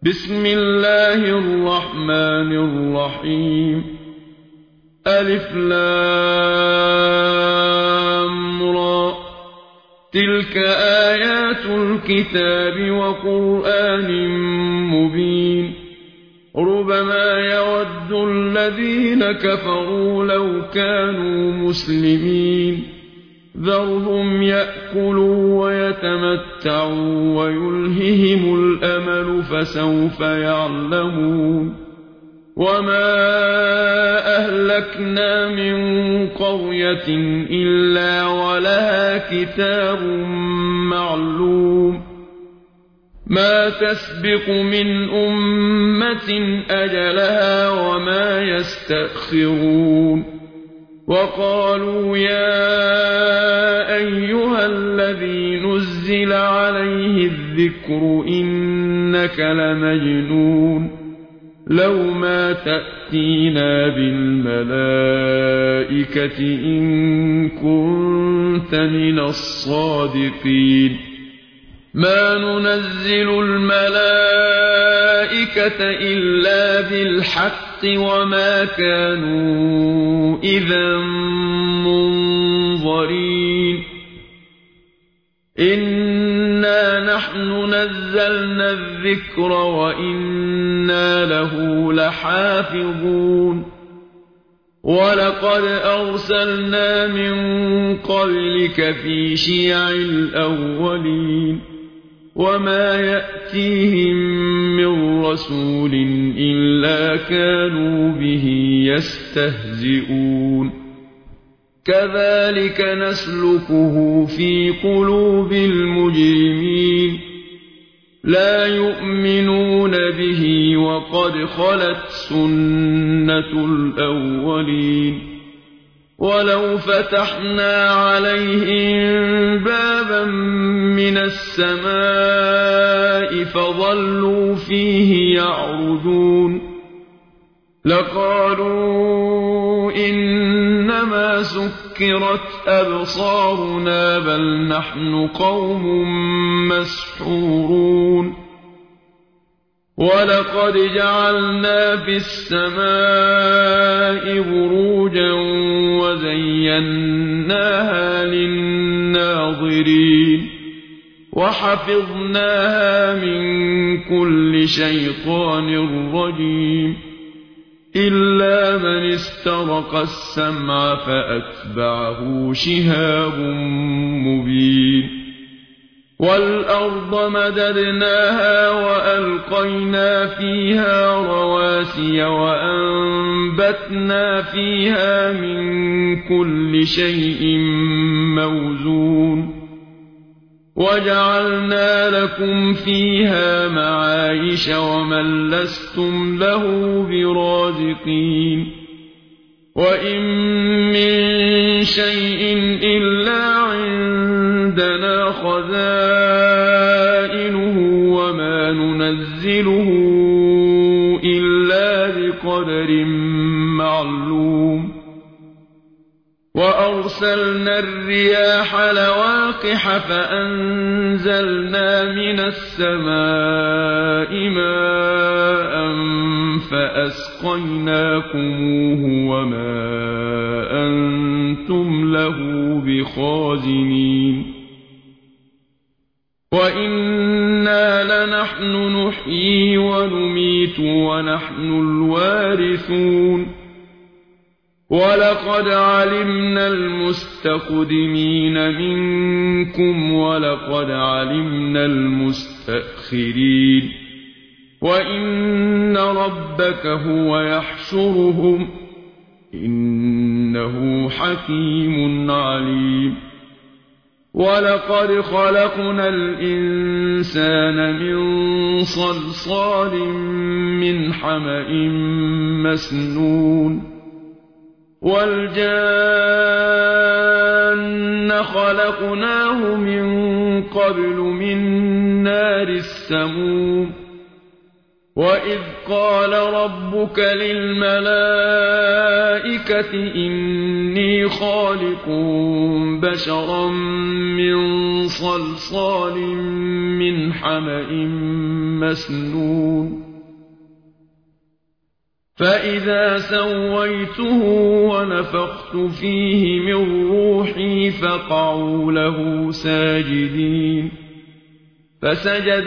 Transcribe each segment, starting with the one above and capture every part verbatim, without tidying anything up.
بسم الله الرحمن الرحيم. ألف لام را، تلك آيات الكتاب وقرآن مبين. ربما يود الذين كفروا لو كانوا مسلمين. ذرهم يأكلوا ويتمتعوا ويلههم الأمل فسوف يعلمون. وما أهلكنا من قرية إلا ولها كتاب معلوم. ما تسبق من أمة أجلها وما يستأخرون. وقالوا يا أيها الذي نزل عليه الذكر إنك لمجنون. لو ما تأتينا بالملائكة إن كنت من الصادقين. ما ننزل الملائكة إلا بالحق وما كانوا إذا منظرين. إنا نحن نزلنا الذكر وإنا له لحافظون. ولقد أرسلنا من قبلك في شيع الأولين. وما يأتيهم من رسول إلا كانوا به يستهزئون. كذلك نسلكه في قلوب المجرمين. لا يؤمنون به وقد خلت سنة الأولين. ولو فتحنا عليهم بابا من السماء فظلوا فيه يعرجون لقالوا إنما سكرت أبصارنا بل نحن قوم مسحورون. ولقد جعلنا في السماء بروجا وزيناها للناظرين. وحفظناها من كل شيطان رجيم إلا من استرق السمع فأتبعه شهاب مبين. والأرض مددناها وألقينا فيها رواسي وأنبتنا فيها من كل شيء موزون. وجعلنا لكم فيها معايش ومن لستم له برازقين. وإن من شيء إلا عندنا خزائنه وما ننزله إلا بقدر معلوم. وأرسلنا الرياح لواقح فأنزلنا من السماء ماء فأسقيناكموه وما أنتم له بخازنين. وإنا لنحن نحيي ونميت ونحن الوارثون. ولقد علمنا المستقدمين منكم ولقد علمنا المستأخرين. وإن ربك هو يحشرهم إنه حكيم عليم. ولقد خلقنا الإنسان من صلصال من حمأ مسنون. والجان خلقناه من قبل من نار السموم. وإذ قال ربك للملائكة إني خالق بشرا من صلصال من حمأ مسنون فإذا سويته ونفخت فيه من روحي فقعوا له ساجدين فسجد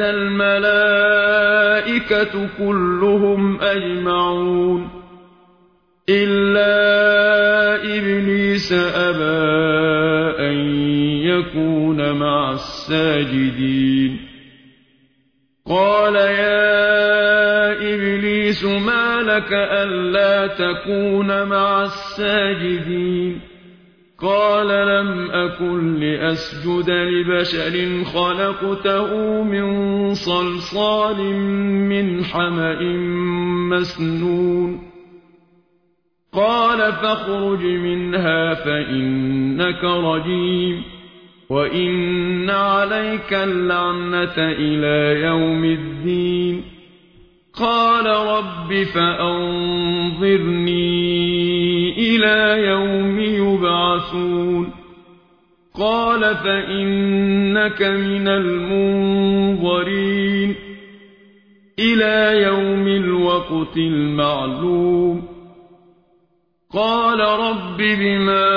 الملائكة كلهم أجمعون إلا إبليس أبى أن يكون مع الساجدين قال يا إبليس ما لك ألا تكون مع الساجدين قال لم أكن لأسجد لبشر خلقته من صلصال من حمأ مسنون قال فاخرج منها فإنك رجيم وإن عليك اللعنة إلى يوم الدين قال رب فأنظرني إلى يوم يبعثون قال فإنك من المنظرين إلى يوم الوقت المعلوم قال رب بما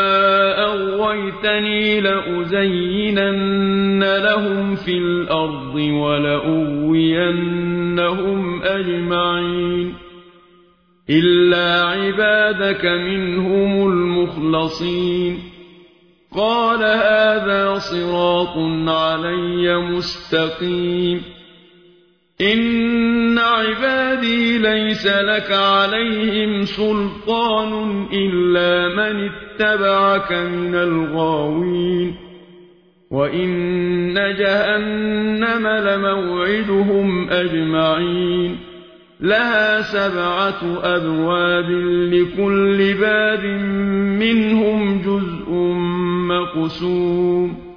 أغويتني لأزينن لهم في الأرض ولأغوينهم أجمعين إلا عبادك منهم المخلصين قال هذا صراط علي مستقيم إن عبادي ليس لك عليهم سلطان إلا من اتبعك من الغاوين وإن جهنم لموعدهم أجمعين لها سبعة أبواب لكل باب منهم جزء مقسوم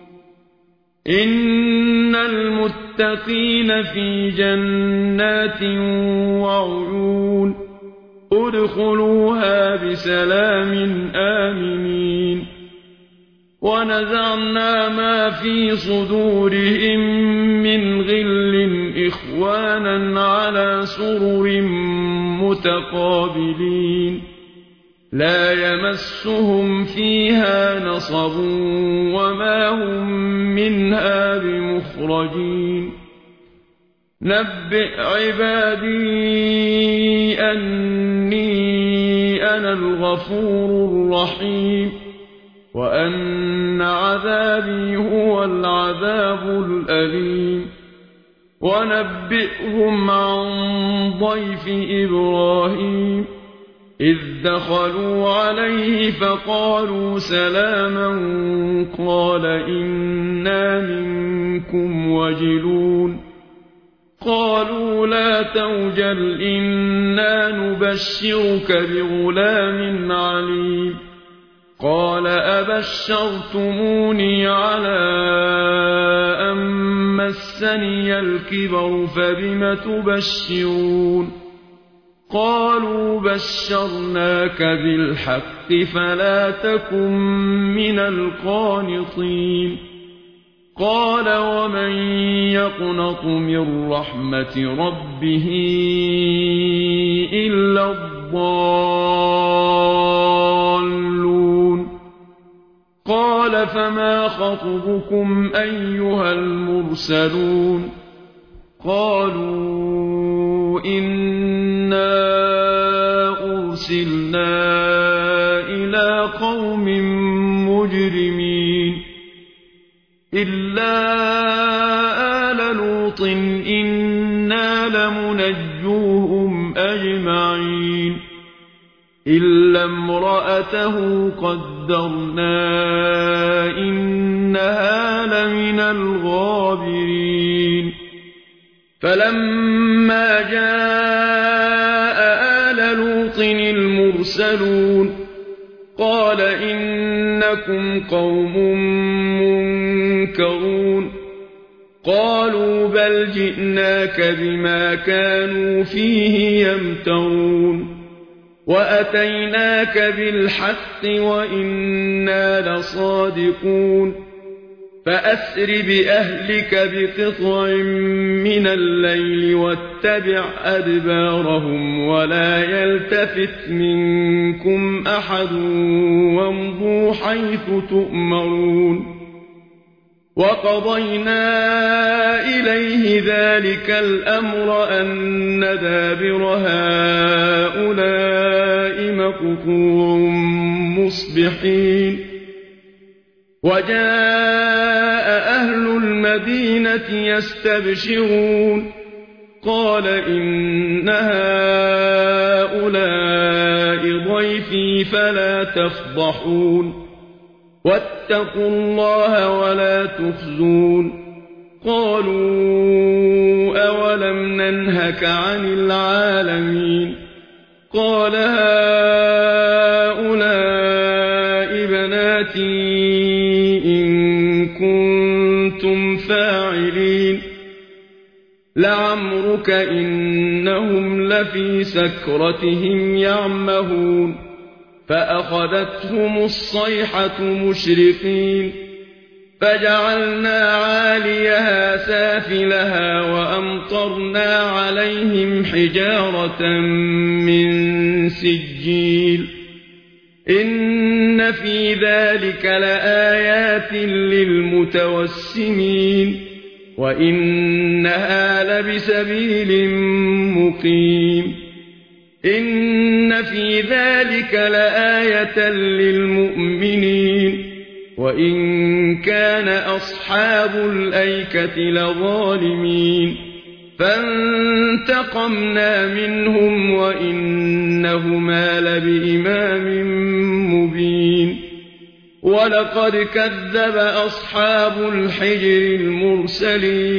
إن المتقين في جنات وعيون ادخلوها بسلام آمنين ونزعنا ما في صدورهم من غل إخوانا على سرر متقابلين لا يمسهم فيها نصب وما هم منها بمخرجين نبئ عبادي أني أنا الغفور الرحيم وأن عذابي هو العذاب الأليم ونبئهم عن ضيف إبراهيم إذ دخلوا عليه فقالوا سلاما قال إنا منكم وجلون قالوا لا توجل إنا نبشرك بغلام عليم قال أبشرتموني على أن مسني الكبر فبم تبشرون قالوا بشرناك بالحق فلا تكن من القانطين قال ومن يقنط من رحمة ربه إلا الضالون قال فما خطبكم أيها المرسلون قالوا إنا أرسلنا إلى قوم مجرمين إلا آل لوط إنا لمنجوهم أجمعين إلا امرأته قدرنا إنها لمن الغابرين فلما جاء آل لوط المرسلون قال إنكم قوم منكرون قالوا بل جئناك بما كانوا فيه يمترون وأتيناك بالحق وإنا لصادقون فأسر بأهلك بقطع من الليل واتبع أدبارهم ولا يلتفت منكم أحد وامضوا حيث تؤمرون وقضينا إليه ذلك الأمر أن دابر هؤلاء مقطوع مصبحين وجاء أهل المدينة يستبشرون قال إن هؤلاء ضيفي فلا تفضحون واتقوا الله ولا تخزون قالوا أولم ننهك عن العالمين قال هؤلاء بناتي إن كنتم فاعلين لعمرك إنهم لفي سكرتهم يعمهون فأخذتهم الصيحة مشرقين فجعلنا عاليها سافلها وأمطرنا عليهم حجارة من سجيل إن في ذلك لآيات للمتوسمين وإنها لبسبيل مقيم إن في ذلك لآية للمؤمنين وإن كان أصحاب الأيكة لظالمين فانتقمنا منهم وإنهما لبإمام مبين ولقد كذب أصحاب الحجر المرسلين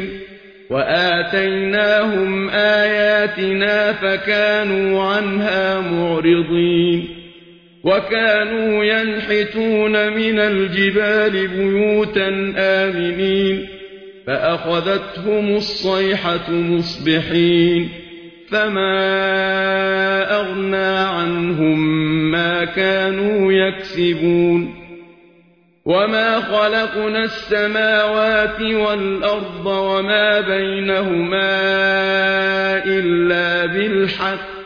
وآتيناهم آياتنا فكانوا عنها معرضين وكانوا ينحتون من الجبال بيوتا آمنين فأخذتهم الصيحة مصبحين فما أغنى عنهم ما كانوا يكسبون وما خلقنا السماوات والأرض وما بينهما إلا بالحق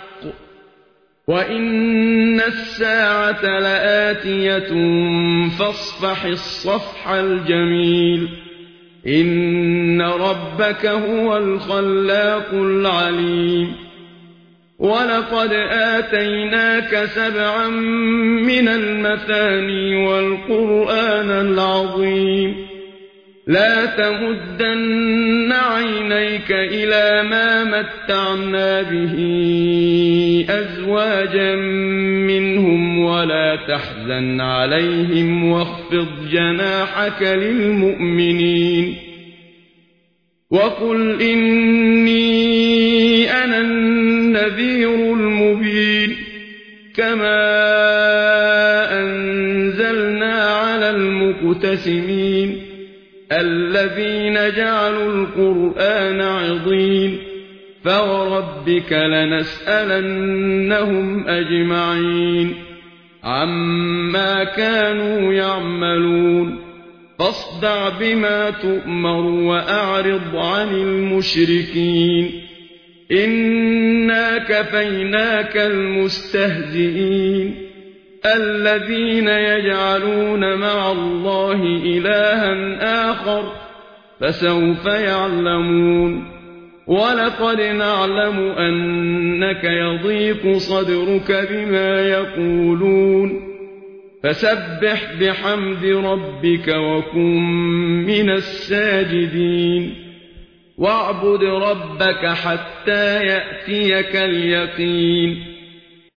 وإن الساعة لآتية فاصفح الصفح الجميل إن ربك هو الخلاق العليم ولقد آتيناك سبعا من المثاني والقرآن العظيم لا تمدن عينيك إلى ما متعنا به أزواجا منهم ولا تحزن عليهم واخفض جناحك للمؤمنين وقل إني أنا النذير المبين كما أنزلنا على المقتسمين الذين جعلوا القرآن عضين فوربك لنسألنهم أجمعين عما كانوا يعملون فاصدع بما تؤمر وأعرض عن المشركين إنا كفيناك المستهزئين الذين يجعلون مع الله إلها آخر فسوف يعلمون ولقد نعلم أنك يضيق صدرك بما يقولون فسبح بحمد ربك وكن من الساجدين واعبد ربك حتى يأتيك اليقين